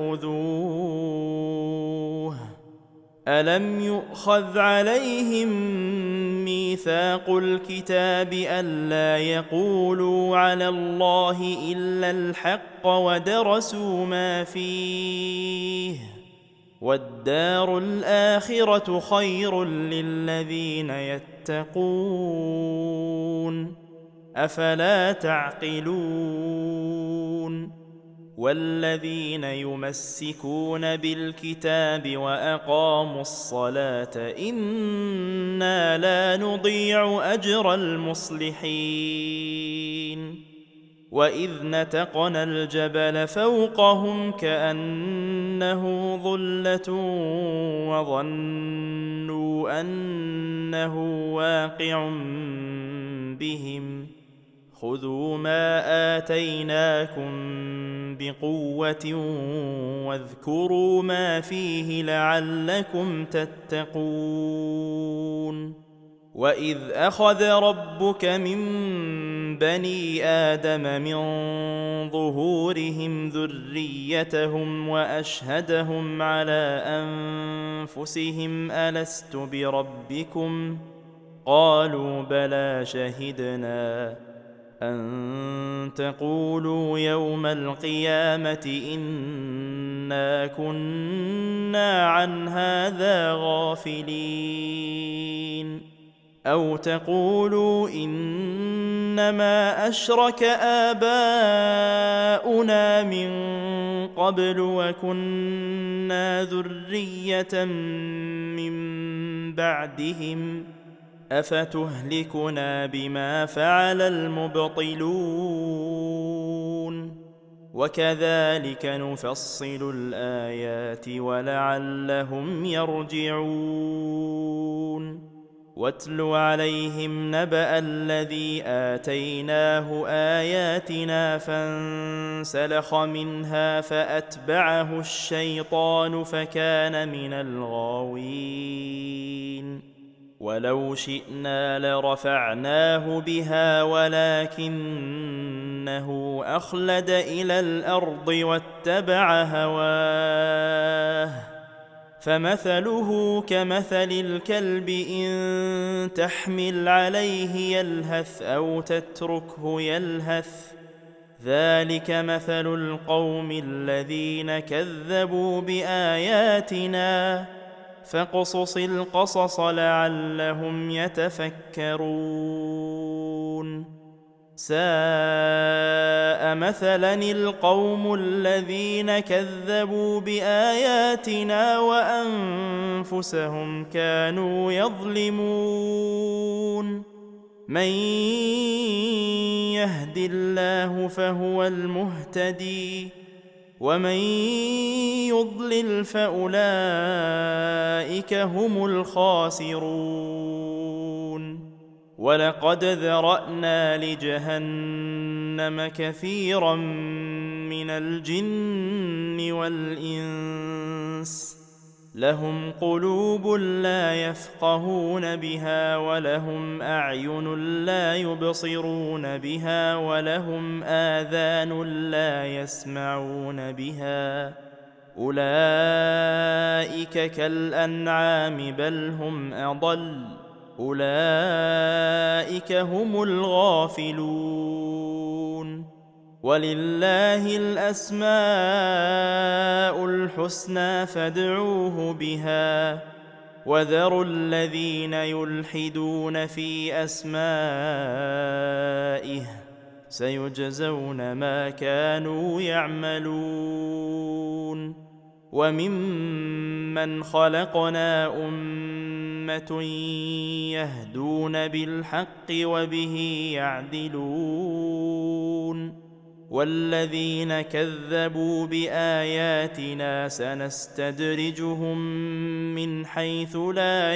يأخذوه ألم يؤخذ عليهم ميثاق الكتاب ألا يقولوا على الله إلا الحق ودرسوا ما فيه والدار الآخرة خير للذين يتقون أفلا تعقلون والذين يمسكون بالكتاب وأقاموا الصلاة إنا لا نضيع أجر المصلحين وإذ نتقنا الجبل فوقهم كأنه ظلة وظنوا أنه واقع بهم خذوا ما آتيناكم بقوة واذكروا ما فيه لعلكم تتقون وإذ أخذ ربك من بني آدم من ظهورهم ذريتهم وأشهدهم على أنفسهم ألست بربكم قالوا بلى شهدنا أن تقولوا يوم القيامة إنا كنا عن هذا غافلين أو تقولوا إنما أشرك آباؤنا من قبل وكنا ذرية من بعدهم أفتهلكنا بما فعل المبطلون وكذلك نفصل الآيات ولعلهم يرجعون واتل عليهم نبأ الذي آتيناه آياتنا فانسلخ منها فأتبعه الشيطان فكان من الغاوين ولو شئنا لرفعناه بها ولكنه أخلد إلى الأرض واتبع هواه فمثله كمثل الكلب إن تحمل عليه يلهث أو تتركه يلهث ذلك مثل القوم الذين كذبوا بآياتنا فاقصص القصص لعلهم يتفكرون ساء مثلا القوم الذين كذبوا بآياتنا وأنفسهم كانوا يظلمون من يهد الله فهو المهتدي ومن يضلل فأولئك هم الخاسرون ولقد ذرأنا لجهنم كثيرا من الجن والإنس لهم قلوب لا يفقهون بها ولهم أعين لا يبصرون بها ولهم آذان لا يسمعون بها أولئك كالأنعام بل هم أضل أولئك هم الغافلون ولله الأسماء الحسنى فادعوه بها وذروا الذين يلحدون في أسمائه سيجزون ما كانوا يعملون وممن خلقنا أمة يهدون بالحق وبه يعدلون والذين كذبوا بآياتنا سنستدرجهم من حيث لا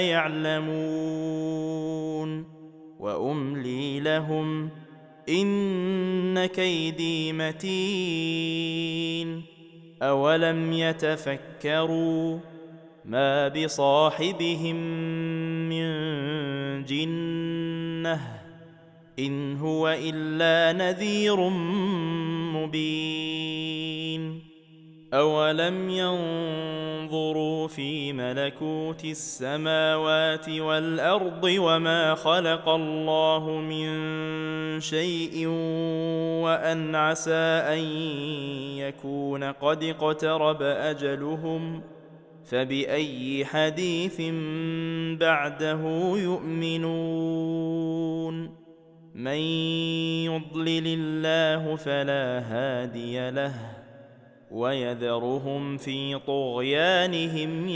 يعلمون وأملي لهم إن كيدي متين أولم يتفكروا ما بصاحبهم من جنة إن هو إلا نذير مبين أولم ينظروا في ملكوت السماوات والأرض وما خلق الله من شيء وأن عسى أن يكون قد اقترب أجلهم فبأي حديث بعده يؤمنون من يضلل الله فلا هادي له ويذرهم في طغيانهم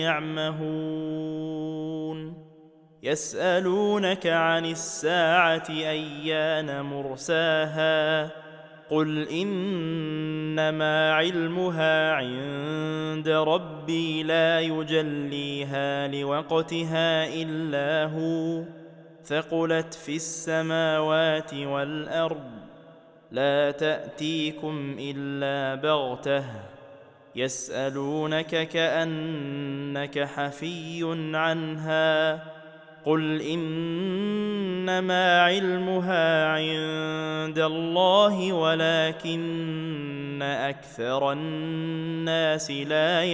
يعمهون يسألونك عن الساعة أيان مرساها قل إنما علمها عند ربي لا يجليها لوقتها إلا هو ثقلت في السماوات والأرض لا تأتيكم إلا بغتة يسألونك كأنك حفي عنها قل إنما علمها عند الله ولكن أكثر الناس لا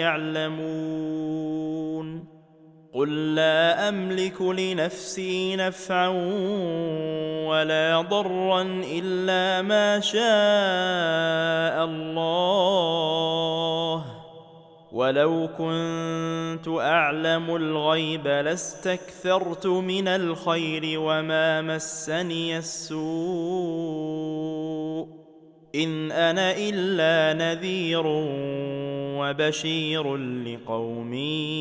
يعلمون قل لا أملك لنفسي نفعا ولا ضرا إلا ما شاء الله ولو كنت أعلم الغيب لاستكثرت من الخير وما مسني السوء إن أنا إلا نذير وبشير لقوم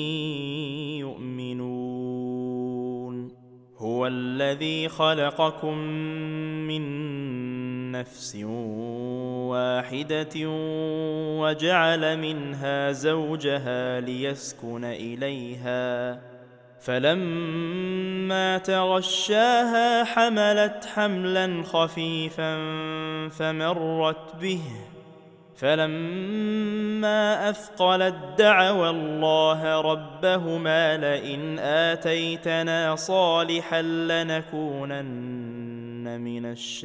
يؤمنون هو الذي خلقكم من نفس واحدة وجعل منها زوجها ليسكن إليها فلما تغشاها حملت حملا خفيفا فمرت به فلما أثقلت دعوا الله ربهما لئن آتيتنا صالحا لنكونن من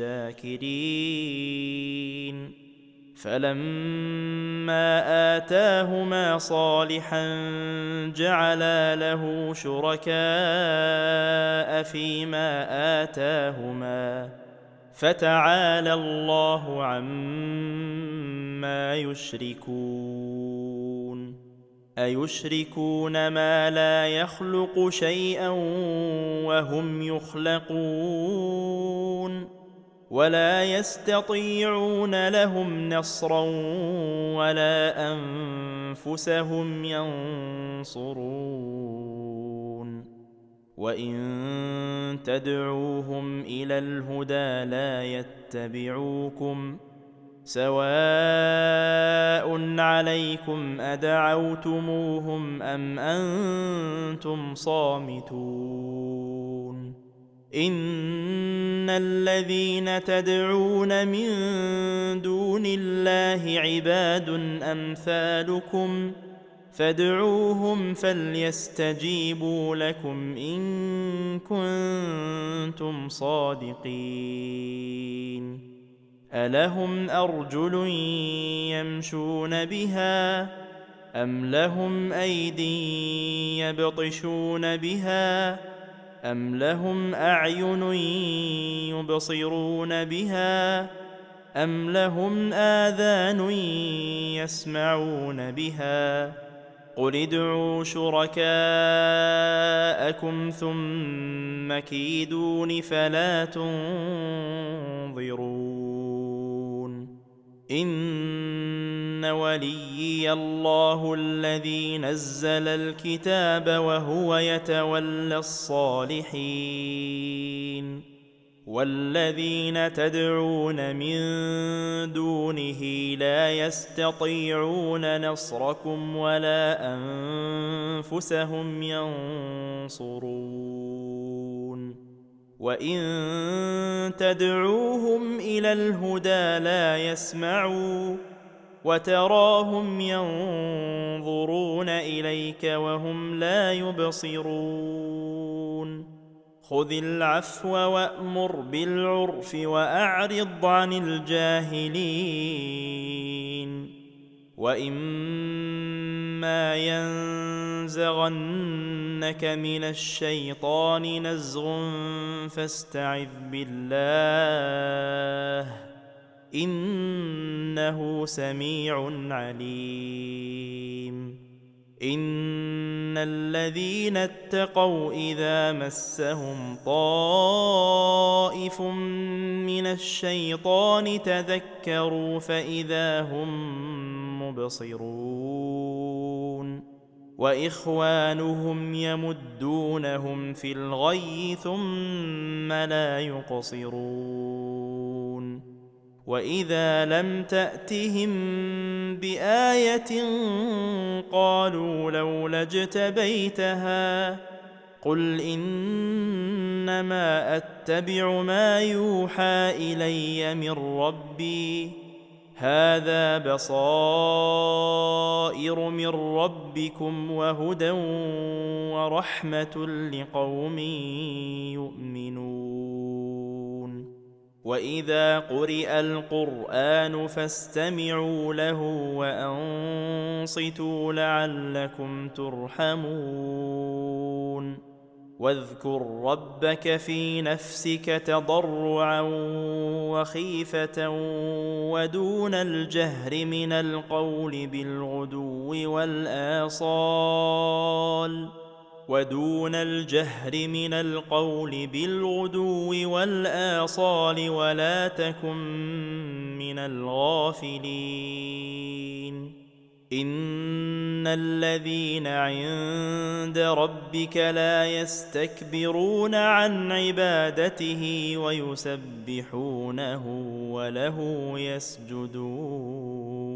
الشاكرين فلما آتاهما صالحا جعلا له شركاء فيما آتاهما فتعالى الله عما يشركون أيشركون ما لا يخلق شيئا وهم يخلقون ولا يستطيعون لهم نصرا ولا أنفسهم ينصرون وإن تدعوهم إلى الهدى لا يتبعوكم سواء عليكم أدعوتموهم أم أنتم صامتون إن الذين تدعون من دون الله عباد أمثالكم فادعوهم فليستجيبوا لكم إن كنتم صادقين ألهم أرجل يمشون بها أم لهم أيدي يبطشون بها أم لهم أعين يبصرون بها أم لهم آذان يسمعون بها قل ادعوا شركاءكم ثم كيدون فلا تنظرون إن وليي الله الذي نزل الكتاب وهو يتولى الصالحين والذين تدعون من دونه لا يستطيعون نصركم ولا أنفسهم ينصرون وإن تدعوهم إلى الهدى لا يسمعوا وتراهم ينظرون إليك وهم لا يبصرون خذ العفو وأمر بالعرف وأعرض عن الجاهلين وإما ينزغنك من الشيطان نزغ فاستعذ بالله إنه سميع عليم إن الذين اتقوا إذا مسهم طائف من الشيطان تذكروا فإذا هم يبصرون وإخوانهم يمدونهم في الغي ثم لا يقصرون وإذا لم تأتهم بآية قالوا لولا اجتبيتها قل إنما أتبع ما يوحى إلي من ربي هذا بصائر من ربكم وهدى ورحمة لقوم يؤمنون وإذا قرئ القرآن فاستمعوا له وأنصتوا لعلكم ترحمون واذكر ربك في نفسك تضرعا وخيفة ودون الجهر من القول بالغدو والآصال ولا تكن من الغافلين إن الذين عند ربك لا يستكبرون عن عبادته ويسبحونه وله يسجدون